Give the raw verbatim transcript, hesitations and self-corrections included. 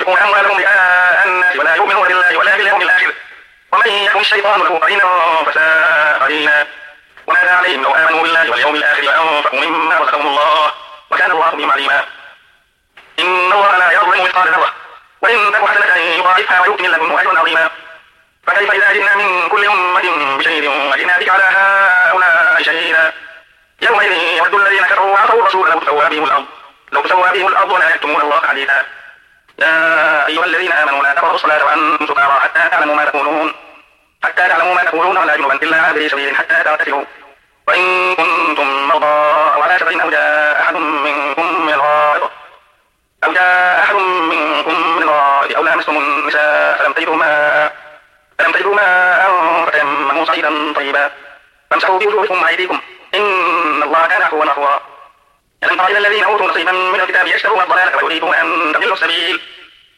ينفقون أموالهم رئاء الناس ولا يؤمنون بالله ولا باليوم الآخر ومن يكن الشيطان له قرينا فساء قرينا ونادى عليهم لو آمنوا بالله واليوم الآخر وأنفقوا مما رزقهم الله وكان الله بهم عليما. إن الله لا يظلم مثقال ذرة وإن تك حسنة يضاعفها ويؤتي من لدنه أجرا عظيما. فكيف إذا جئنا من كل أمة بشهيد وجئنا بك على هؤلاء شهيدا يومئذ يود الذين كفروا وعصوا الرسول لو تسوى بهم الأرض لو تسوى بهم الأرض ولا يكتمون الله حديثا. يا أيها الذين آمنوا لا تقربوا الصلاة وأنتم سكارى حتى تعلموا ما تقولون حتى تعلموا ما تقولون ولا جنبا إلا عابري سبيل حتى تغتسلوا وإن كنتم مرضى أو على سفر أو جاء أحد منكم من الغائط أو جاء أحد منكم من الغائط أو لامستم النساء فلم تجدوا ماء فلم تجدوا ماء فتيمموا صعيدا طيبا فامسحوا بوجوهكم وأيديكم إن الله كان عفوا غفورا. ألم تر إلى الذين أوتوا نصيبا من الكتاب يشترون الضلالة ويريدون أن تضلوا السبيل